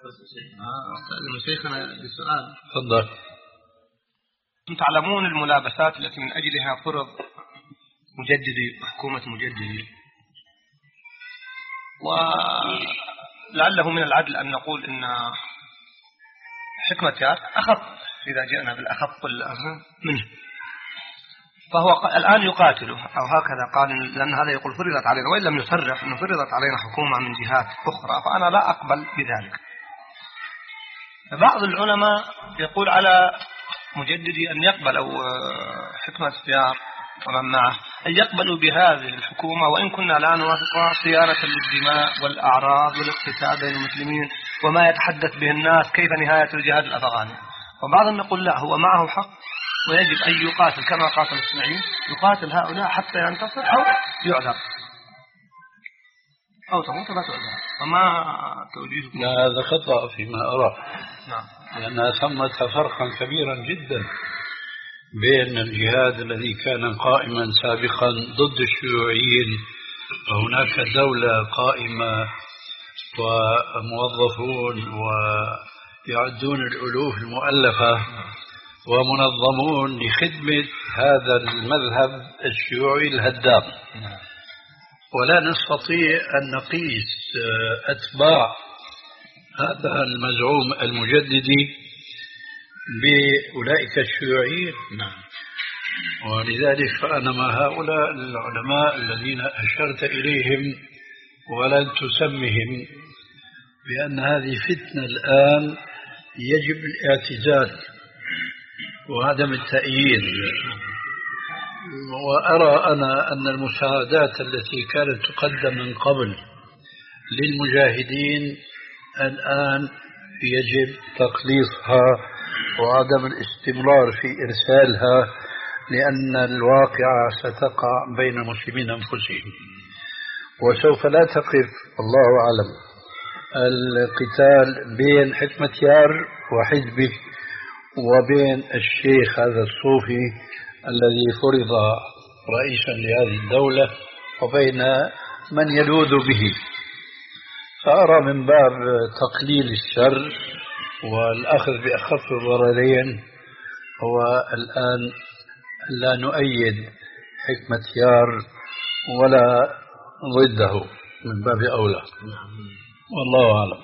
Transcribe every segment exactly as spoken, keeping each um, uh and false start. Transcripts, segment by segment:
شيخنا بسؤال. تفضل. تعلمون الملابسات التي من أجلها فرض مجددي حكومة مجددي، ولعله من العدل أن نقول إن حكمة يار أخف إذا جئنا بالأخف منه، فهو الآن يقاتله أو هكذا قال، لأن هذا يقول فرضت علينا، وإن لم يصرح أنه فرضت علينا حكومة من جهات أخرى، فأنا لا أقبل بذلك. بعض العلماء يقول على مجددي أن يقبلوا حكمة يار ومن معه أن يقبلوا بهذه الحكومة، وإن كنا لا نوافقها، صيانة للدماء والأعراض والاقتتال بين المسلمين وما يتحدث به الناس كيف نهاية الجهاد الأفغاني. وبعضهم يقول لا، هو معه حق ويجب أن يقاتل كما قاتل الصناعيين، يقاتل هؤلاء حتى ينتصر أو يعذر أو تموت لا تعذر. وما توجيهكم؟ لا، هذا خطأ فيما أرى. نعم. لأن ثمة فرقا كبيرا جدا بين الجهاد الذي كان قائما سابقا ضد الشيوعيين، وهناك دولة قائمة وموظفون ويعدون الألوف المؤلفة ومنظمون لخدمة هذا المذهب الشيوعي الهدام، ولا نستطيع أن نقيس أتباع هذا المزعوم المجددي بأولئك الشيوعيين. نعم. ولذلك فأنا مع هؤلاء العلماء الذين أشرت إليهم ولن تسمهم بأن هذه فتنة الآن يجب الاعتزال وعدم التأييد. وأرى أنا أن المساعدات التي كانت تقدم من قبل للمجاهدين الآن يجب تقليصها وعدم الاستمرار في إرسالها، لأن الواقعة ستقع بين المسلمين أنفسهم، وسوف لا تقف الله أعلم القتال بين حكمة يار وحزبه وبين الشيخ هذا الصوفي الذي فرض رئيسا لهذه الدولة وبين من يلوذ به. فأرى من باب تقليل الشر والأخذ بأخف الضررين هو الآن لا نؤيد حكمة يار ولا ضده من باب أولى، والله أعلم.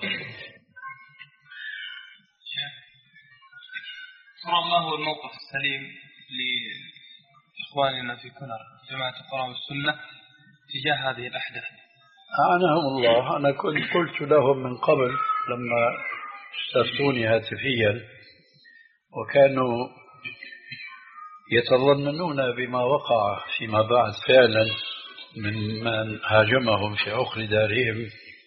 ما هو الموقف السليم لإخواننا في كنر جماعة القرآن والسنة تجاه هذه الأحداث؟ أعناهم الله. أنا كنت قلت لهم من قبل لما استفتوني هاتفيا وكانوا يتظننون بما وقع فيما بعد فعلا من من هاجمهم في عقر دارهم،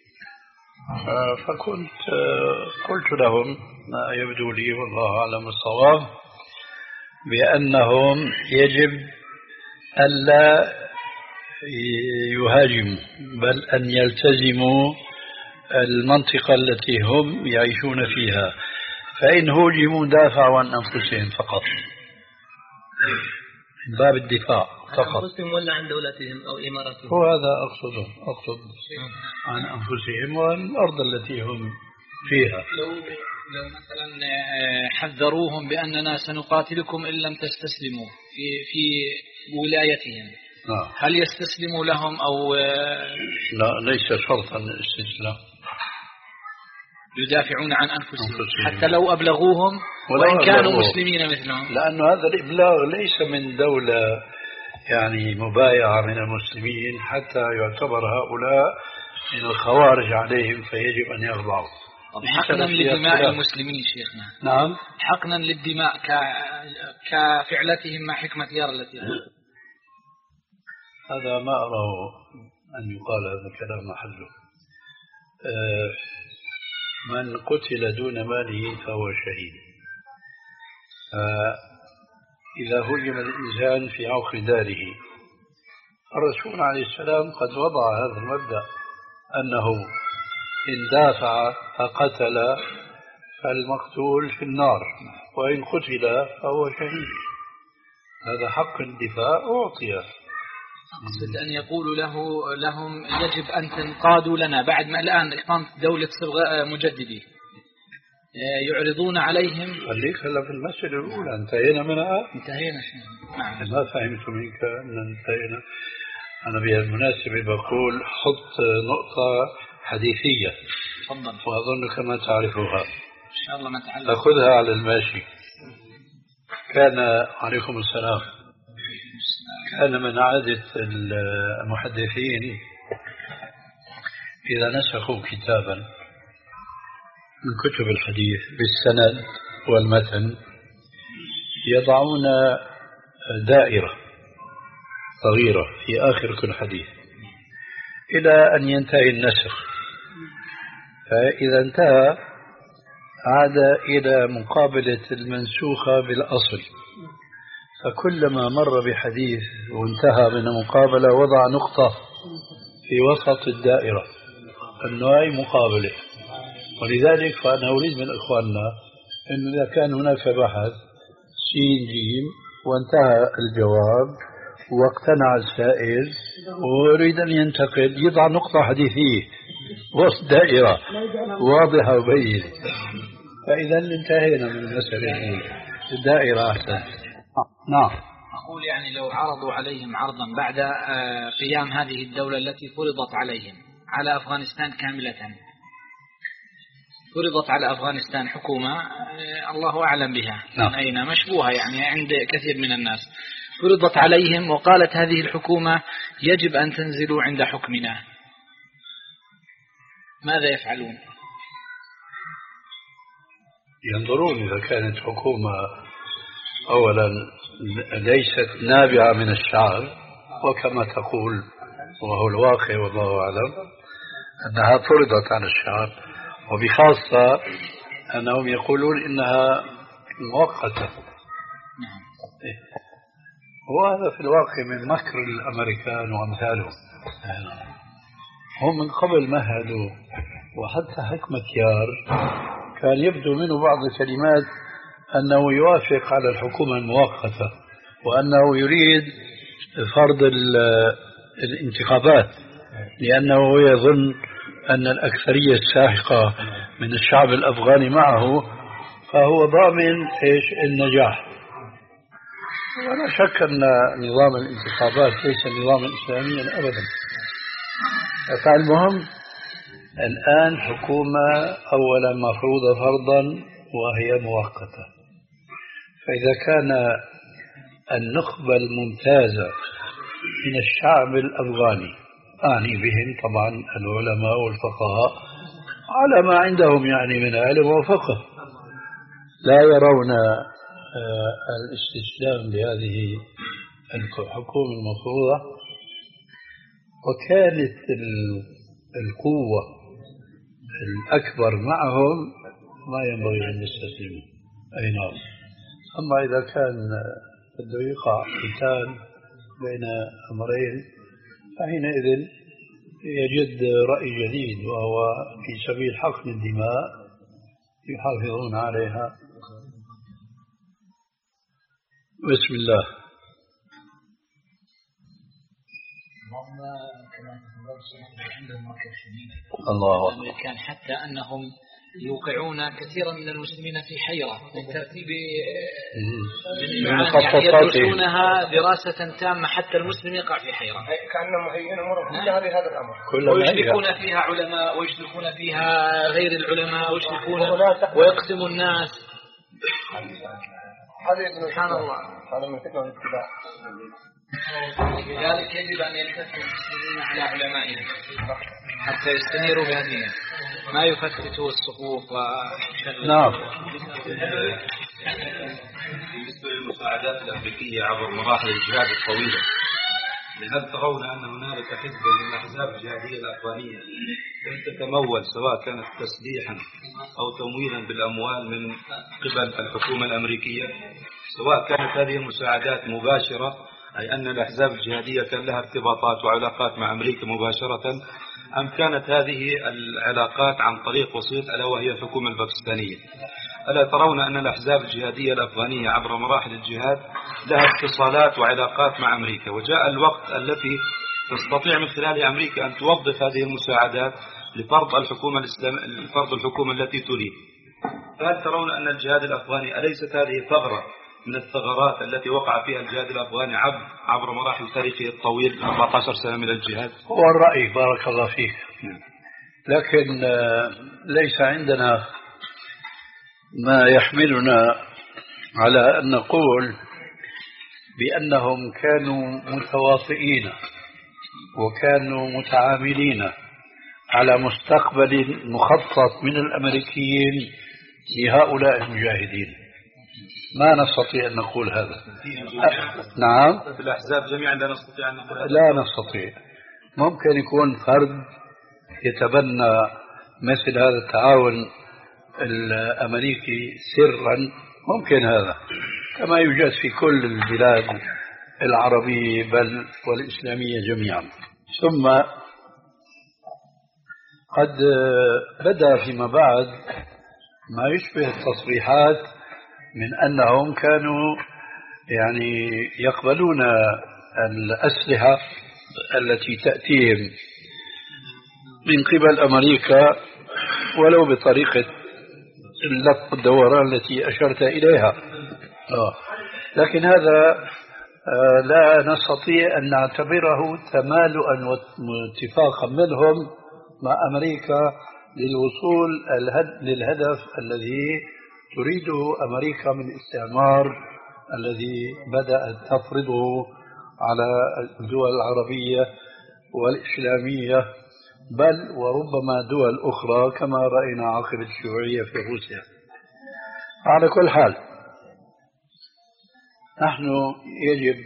فكنت قلت لهم ما يبدو لي والله أعلم الصواب بأنهم يجب ألا يهاجموا بل أن يلتزموا المنطقة التي هم يعيشون فيها، فإن هاجموا دافعوا عن أنفسهم فقط من باب الدفاع فقط. عن أنفسهم ولا عن دولتهم أو إماراتهم؟ هو هذا أقصده، أقصد عن أنفسهم والأرض التي هم فيها. لو لو مثلا حذروهم بأننا سنقاتلكم إن لم تستسلموا في في ولايتهم، آه. هل يستسلموا لهم أو لا؟ ليس شرطا الاستسلام، يدافعون عن أنفسهم حتى لو أبلغوهم وإن كانوا مسلمين مثلهم، لأن هذا الإبلاغ ليس من دولة يعني مبايعة من المسلمين حتى يعتبر هؤلاء من الخوارج عليهم فيجب أن يخضعوا. حقنا لدماء المسلمين شيخنا. نعم، حقنا للدماء ك... كفعلتهم مع حكمة يار التي هذا ما أراه أن يقال هذا الكلام محله. أه من قتل دون ماله فهو شهيد. أه إذا هجم الإنسان في عقر داره، الرسول عليه السلام قد وضع هذا المبدأ أنه إن دافع فقتل فالمقتول في النار، وإن قتل فهو شهيد. هذا حق الدفاع أعطيه. أقصد أن يقولوا له لهم يجب أن تنقادوا لنا بعد ما الآن إقامة دولة صبغة مجددي، يعرضون عليهم. خليك هلا في المسألة الأولى، انتهينا منها؟ انتهينا. نعم. ما فهمت منك أن انتهينا. أنا بالمناسبة بقول حط نقطة حديثية. تفضل. وأظنك ما تعرفها. إن شاء الله نتعلم. أخذها على الماشي. كان عليكم السلام. كان من عادة المحدثين إذا نسخوا كتابا من كتب الحديث بالسند والمتن يضعون دائرة صغيرة في آخر كل حديث إلى أن ينتهي النسخ، فإذا انتهى عاد إلى مقابلة المنسوخة بالأصل، فكلما مر بحديث وانتهى من المقابلة وضع نقطة في وسط الدائرة أنه هي مقابلة. ولذلك فأنا أريد من إخواننا أن إذا كان هناك بحث سين جيم وانتهى الجواب واقتنع السائل ويريد أن ينتقل يضع نقطة حديثية وسط دائرة واضحة وبينة، فإذا انتهينا من المسألة الأولى. الدائرة أحسن. نعم. أقول يعني لو عرضوا عليهم عرضا بعد قيام هذه الدولة التي فرضت عليهم على أفغانستان كاملة، فرضت على أفغانستان حكومة الله أعلم بها من أين مشبوهة يعني عند كثير من الناس، فرضت عليهم وقالت هذه الحكومة يجب أن تنزلوا عند حكمنا، ماذا يفعلون؟ ينظرون إذا كانت حكومة أولا ليست نابعة من الشعب، وكما تقول وهو الواقع والله أعلم أنها فرضت على الشعب، وبخاصة أنهم يقولون إنها مؤقتة. وهذا في الواقع من مكر الأمريكان وأمثالهم. هم من قبل مهدوا، وحتى حكمة يار كان يبدو منه بعض الكلمات أنه يوافق على الحكومة المؤقتة وأنه يريد فرض الانتخابات، لأنه يظن أن الأكثرية الساحقة من الشعب الأفغاني معه، فهو ضامن إيش النجاح. ولا شك أن نظام الانتخابات ليس نظاما إسلاميا أبدا. فالمهم الآن حكومة أولا مفروضة فرضا وهي مؤقتة، فإذا كان النخبة الممتازة من الشعب الأفغاني، أعني بهم طبعا العلماء والفقهاء على ما عندهم يعني من علم وفقه، لا يرون الاستسلام لهذه الحكومة المفروضة، وكانت القوة الأكبر معهم ما ينبغي أن يستسلموا. أي نعم. أما إذا كان بده يقع قتال بين أمرين فحينئذ يجد رأي جديد، وهو في سبيل حقن الدماء يحافظون عليها. بسم الله. الله أكبر. كان حتى أنهم يوقعون كثيرا من المسلمين في حيرة من ترتيب يعني يدرسونها دراسة تامة حتى المسلم يقع في حيرة، كأنهم مهيئين أمورهم كلها لهذا الأمر، ويشركون فيها علماء ويشركون فيها غير العلماء ويشركون ويقسموا الناس. سبحان الله. هذا من فتنة الاتباع. لذلك يجب أن يلتفت المسلمين على علمائهم حتى يستنيروا بهديهم، ما يفتتوا الصفوف وشلوا. نعم. بالنسبة للمساعدات الأمريكية عبر مراحل الجهاد الطويلة، هل ترون أن هنالك حزبا من الأحزاب الجهادية الأفغانية لم تتمول سواء كانت تسليحا أو تمويلا بالأموال من قبل الحكومة الأمريكية، سواء كانت هذه المساعدات مباشرة أي أن الأحزاب الجهادية كان لها ارتباطات وعلاقات مع أمريكا مباشرة، أم كانت هذه العلاقات عن طريق وسيط ألا وهي الحكومة الباكستانية؟ ألا ترون أن الأحزاب الجهادية الأفغانية عبر مراحل الجهاد لها اتصالات وعلاقات مع أمريكا، وجاء الوقت التي تستطيع من خلال أمريكا أن توظف هذه المساعدات لفرض الحكومة الإسلام... لفرض الحكومة التي تريد؟ فهل ترون أن الجهاد الأفغاني أليست هذه ثغرة من الثغرات التي وقع فيها الجهاد الأفغاني عبر عبر مراحل تاريخه الطويل أربعة عشر سنة من الجهاد؟ هو الرأي بارك الله فيك، لكن ليس عندنا ما يحملنا على أن نقول بأنهم كانوا متواطئين وكانوا متعاملين على مستقبل مخطط من الأمريكيين لهؤلاء المجاهدين. ما نستطيع أن نقول هذا. أ... نعم، في الأحزاب جميعا لا نستطيع أن نقول هذا. لا نستطيع. ممكن يكون فرد يتبنى مثل هذا التعاون الأمريكي سرا، ممكن هذا، كما يوجد في كل البلاد العربية بل والإسلامية جميعا. ثم قد بدأ فيما بعد ما يشبه التصريحات من أنهم كانوا يعني يقبلون الأسلحة التي تأتيهم من قبل أمريكا ولو بطريقة اللف والدوران التي أشرت إليها. آه. لكن هذا آه لا نستطيع أن نعتبره تمالؤا واتفاقا منهم مع أمريكا للوصول للهدف الذي تريده أمريكا من الاستعمار الذي بدأت تفرضه على الدول العربية والإسلامية بل وربما دول أخرى كما رأينا عقب الشيوعية في روسيا. على كل حال نحن يجب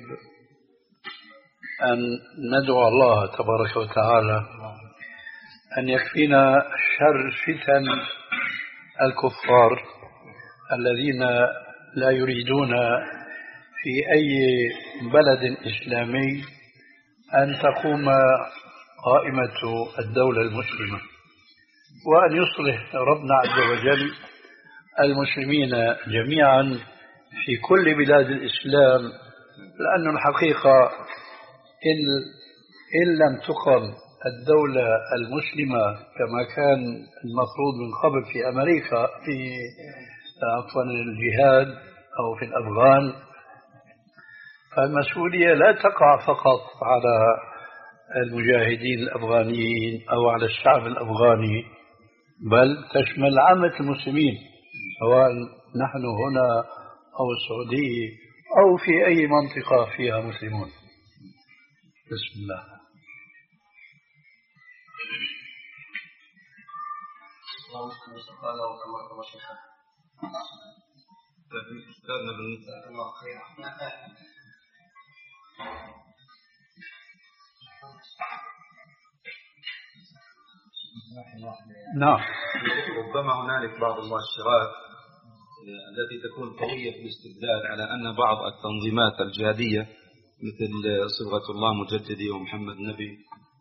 أن ندعو الله تبارك وتعالى أن يكفينا شر فتن الكفار الذين لا يريدون في أي بلد إسلامي أن تقوم قائمة الدولة المسلمة، وأن يصلح ربنا عز وجل المسلمين جميعا في كل بلاد الإسلام، لأن الحقيقة إن, إن لم تقم الدولة المسلمة كما كان المفروض من قبل في أمريكا في عفوا الجهاد أو في الأفغان، فالمسؤولية لا تقع فقط على المجاهدين الأفغانيين أو على الشعب الأفغاني بل تشمل عامة المسلمين سواء نحن هنا أو السعودية أو في أي منطقة فيها مسلمون. بسم الله. نعم. ربما هنالك بعض المؤشرات التي تكون قوية في الاستدلال على أن بعض التنظيمات الجهادية مثل صبغة الله مجددي ومحمد نبي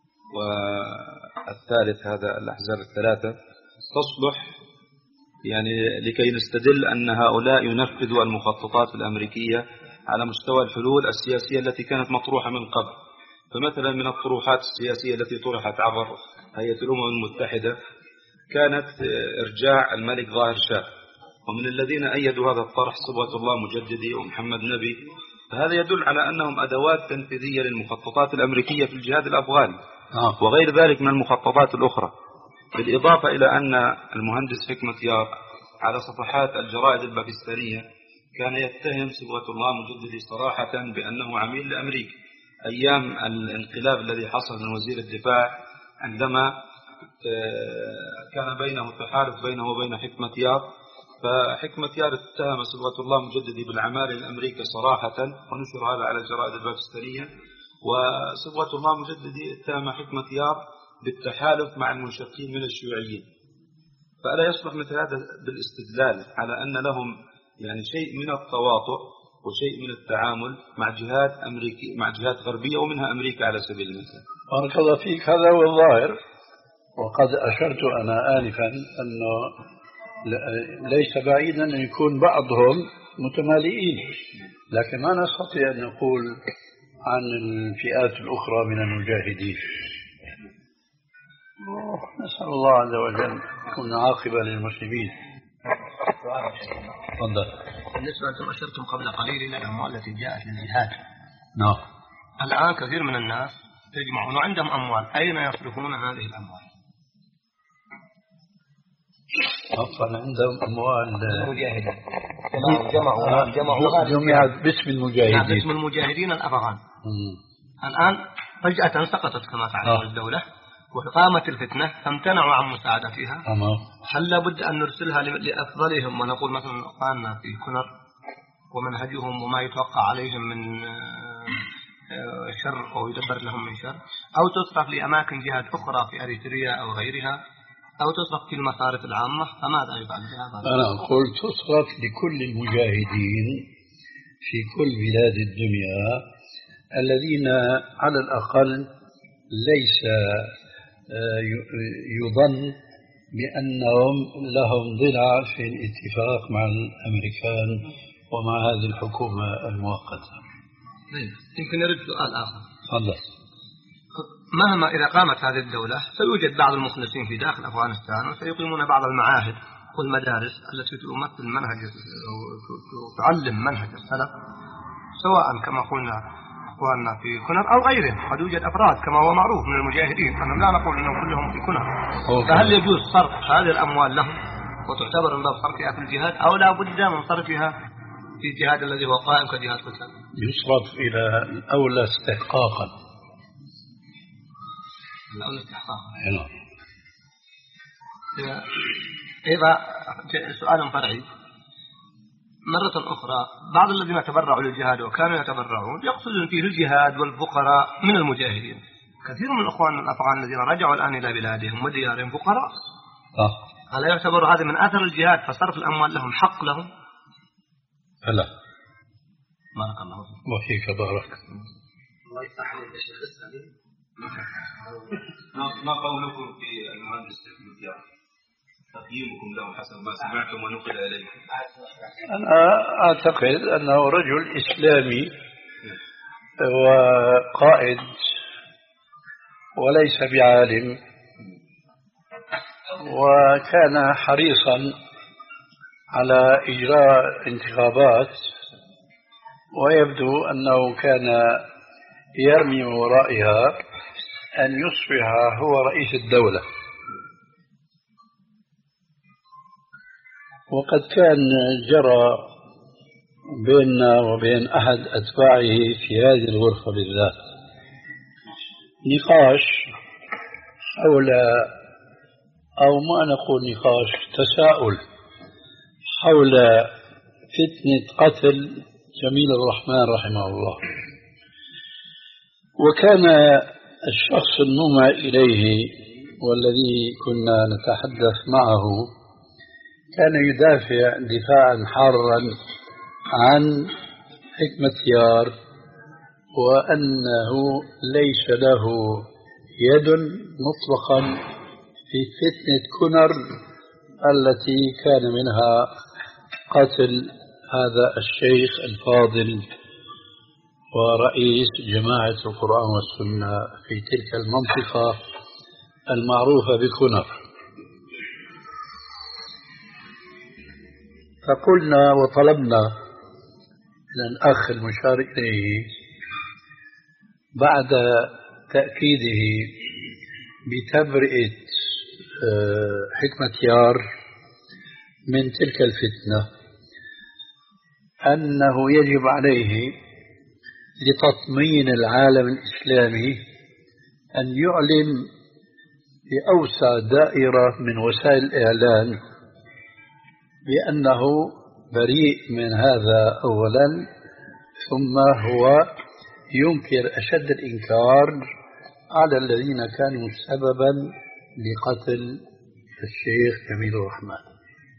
والثالث هذا الأحزاب الثلاثة تصلح يعني لكي نستدل أن هؤلاء ينفذوا المخططات الأمريكية على مستوى الحلول السياسية التي كانت مطروحة من قبل. فمثلا من الطروحات السياسية التي طرحت عبر هيئة الأمم المتحدة كانت إرجاع الملك ظاهر شاه، ومن الذين أيدوا هذا الطرح صبغة الله مجددي ومحمد نبي. فهذا يدل على أنهم أدوات تنفيذية للمخططات الأمريكية في الجهاد الأفغاني وغير ذلك من المخططات الأخرى. بالإضافة إلى أن المهندس حكمة يار على صفحات الجرائد الباكستانية كان يتهم صبغة الله مجددي صراحة بأنه عميل لأمريكا أيام الانقلاب الذي حصل من وزير الدفاع، عندما كان بينه تحالف بينه وبين حكمة يار، فحكمة يار اتهم صبغة الله مجددي بالعمالة لأمريكا صراحة ونشر هذا على الجرائد الباكستانية، وصبغة الله مجددي اتهم حكمة يار بالتحالف مع المنشقين من الشيوعيين. فألا يصلح مثل هذا بالاستدلال على أن لهم يعني شيء من التواطؤ وشيء من التعامل مع جهات أمريكية مع جهات غربية ومنها أمريكا على سبيل المثال؟ بارك الله فيك. هذا هو الظاهر، وقد أشرت أنا آنفا أنه ليس بعيدا أن يكون بعضهم متمالئين، لكن ما نستطيع أن نقول عن الفئات الأخرى من المجاهدين. نسأل الله عز وجل يكون عاقبة للمسلمين. تفضل. بالنسبة أنتم أشرتم قبل قليل إلى الأموال التي جاءت للجهاد. نعم. الآن كثير من الناس يجمعون وعندهم أموال، أين يصرفون هذه الأموال؟ أصلا عندهم أموال المجاهدين جمعوا جمعوا جمعت باسم المجاهدين باسم المجاهدين الأفغان. الآن فجأة سقطت كما تعلم الدولة وقامت الفتنة فامتنعوا عن مساعدتها. هل لابد أن نرسلها لأفضلهم ونقول مثلا أخواننا في كنر ومنهجهم وما يتوقع عليهم من شر أو يدبر لهم من شر، أو تصرف لأماكن جهات أخرى في أريتريا أو غيرها، أو تصرف في المصارف العامة؟ فماذا يفعل بها؟ أنا أقول تصرف لكل المجاهدين في كل بلاد الدنيا الذين على الأقل ليس يظن بأنهم لهم ضلع في الاتفاق مع الأمريكان ومع هذه الحكومة المؤقتة. يمكن يرد سؤال آخر. تفضل. مهما إذا قامت هذه الدولة سيوجد بعض المخلصين في داخل أفغانستان وسيقيمون بعض المعاهد والمدارس التي تمثل منهج أو تعلم منهج السلف، سواء كما قلنا أخواننا في كنر أو غيرهم. قد يوجد أفراد كما هو معروف من المجاهدين، أنا لا نقول أنهم كلهم في كنر. فهل يجوز صرف هذه الأموال لهم وتعتبر من باب صرفها في الجهاد، أو لا بد من صرفها في الجهاد الذي هو قائم كجهاد قتال؟ يصرف إلى الأولى استحقاقا. الأولى استحقاقا. نعم. إذا سؤال فرعي مرة أخرى، بعض الذين تبرعوا للجهاد وكانوا يتبرعون يقصدون فيه الجهاد والفقراء من المجاهدين. كثير من الأخوان الأفغان الذين رجعوا الآن إلى بلادهم وديارهم فقراء. آه. ألا يعتبر هذا من أثر الجهاد فصرف الأموال لهم حق لهم؟ لا. بارك الله فيك. وفيك بارك. الله يفتح عليك يا شيخ السليم. ما قولكم في المهندس المديار؟ تقييمكم له حسب ما سمعتم ونقل إليكم. أنا أعتقد أنه رجل إسلامي وقائد وليس بعالم، وكان حريصا على إجراء انتخابات، ويبدو أنه كان يرمي ورائها أن يصبح هو رئيس الدولة. وقد كان جرى بيننا وبين أحد أتباعه في هذه الغرفة بالذات نقاش حول، أو ما نقول نقاش، تساؤل حول فتنة قتل جميل الرحمن رحمه الله. وكان الشخص المومع إليه والذي كنا نتحدث معه كان يدافع دفاعا حارا عن حكمة يار، وأنه ليس له يد مطلقا في فتنة كنر التي كان منها قتل هذا الشيخ الفاضل ورئيس جماعة القرآن والسنة في تلك المنطقة المعروفة بكنر. فقلنا وطلبنا من الأخ المشار إليه بعد تأكيده بتبرئة حكمة يار من تلك الفتنة أنه يجب عليه لتطمين العالم الإسلامي أن يعلن بأوسع دائرة من وسائل الإعلان بأنه بريء من هذا أولا، ثم هو ينكر أشد الإنكار على الذين كانوا سببا لقتل الشيخ جميل الرحمن.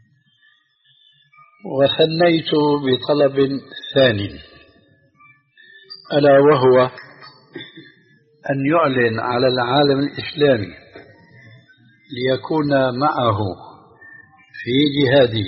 وثنيت بطلب ثاني، ألا وهو أن يعلن على العالم الإسلامي ليكون معه في جهاده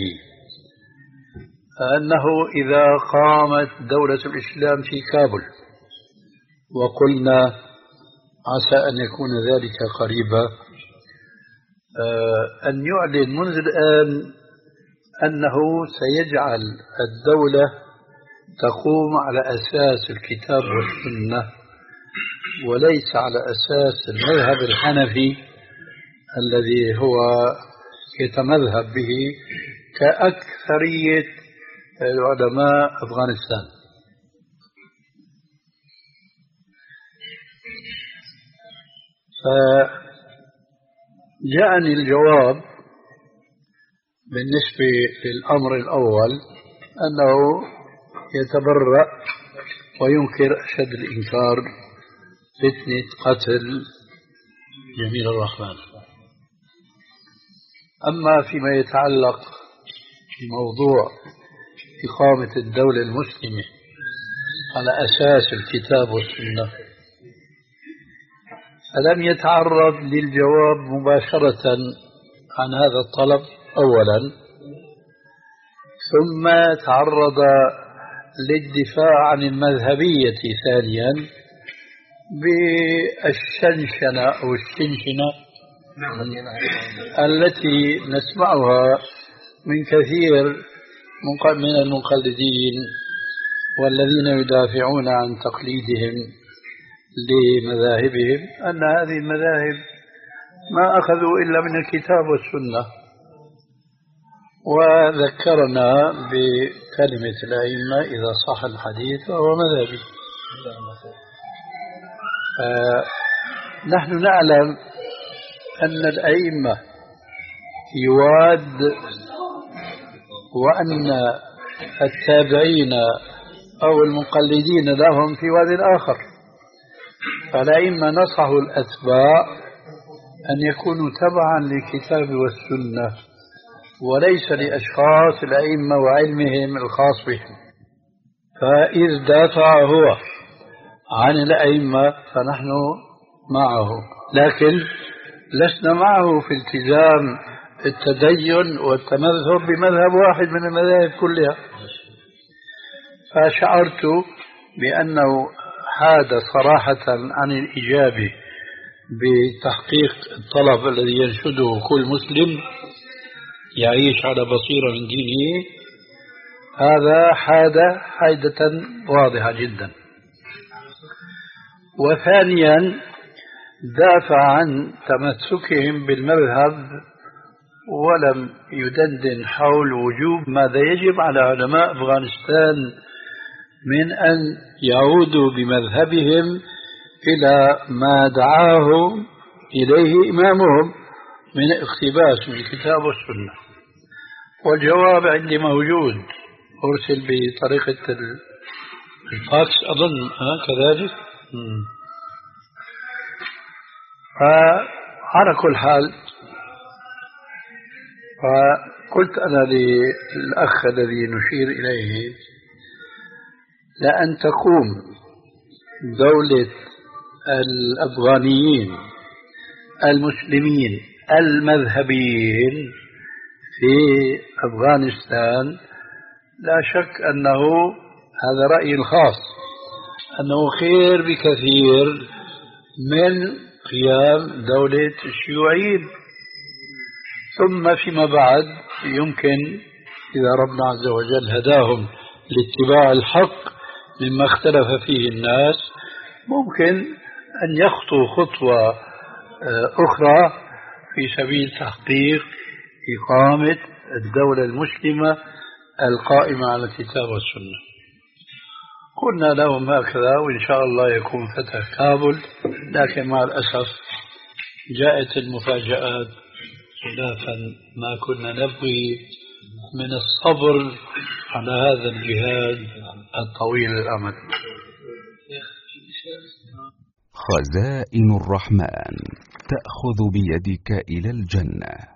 أنه إذا قامت دولة الإسلام في كابل، وقلنا عسى أن يكون ذلك قريبا، أن يعلن منذ الآن أنه سيجعل الدولة تقوم على أساس الكتاب والسنة وليس على أساس المذهب الحنفي الذي هو يتمذهب به كأكثرية علماء أفغانستان. فجاءني الجواب بالنسبة للأمر الأول أنه يتبرأ وينكر أشد الإنكار فتنة قتل جميل الرحمن. أما فيما يتعلق بموضوع إقامة الدولة المسلمة على أساس الكتاب والسنة فلم يتعرض للجواب مباشرة عن هذا الطلب أولا، ثم تعرض للدفاع عن المذهبية ثانيا بالشنشنة أو الشنشنة التي نسمعها من كثير من المقلدين والذين يدافعون عن تقليدهم لمذاهبهم أن هذه المذاهب ما أخذوا إلا من الكتاب والسنة، وذكرنا بكلمة الأئمة إذا صح الحديث فهو مذهبي. نحن نعلم أن الأئمة يواد وأن التابعين أو المقلدين لهم في واد آخر، فالأئمة نصحوا الأتباع أن يكونوا تبعا للكتاب والسنة وليس لأشخاص الأئمة وعلمهم الخاص بهم. فإذ دافع هو عن الأئمة فنحن معه، لكن لسنا معه في التزام التدين والتمذهب بمذهب واحد من المذاهب كلها. فشعرت بأنه حاد صراحة عن الإجابة بتحقيق الطلب الذي ينشده كل مسلم يعيش على بصيرة من دينه، هذا حاد حيدة واضحة جدا. وثانيا دافع عن تمسكهم بالمذهب ولم يدندن حول وجوب ماذا يجب على علماء أفغانستان من أن يعودوا بمذهبهم إلى ما دعاه إليه إمامهم من اقتباس من الكتاب والسنة. والجواب عندي موجود، أرسل بطريقة الفاكس أظن كذلك. فعلى كل حال فقلت أنا للأخ الذي نشير إليه لأن تقوم دولة الأفغانيين المسلمين المذهبيين في أفغانستان لا شك أنه هذا رأيي الخاص أنه خير بكثير من قيام دولة الشيوعيين. ثم فيما بعد يمكن إذا ربنا عز وجل هداهم لاتباع الحق مما اختلف فيه الناس ممكن أن يخطوا خطوة أخرى في سبيل تحقيق إقامة الدولة المسلمة القائمة على الكتاب والسنة. قلنا لهم هكذا وإن شاء الله يكون فتح كابل، لكن مع الأسف جاءت المفاجآت خلافا ما كنا نبغي من الصبر على هذا الجهاد الطويل الأمد. خزائن الرحمن تأخذ بيدك إلى الجنة.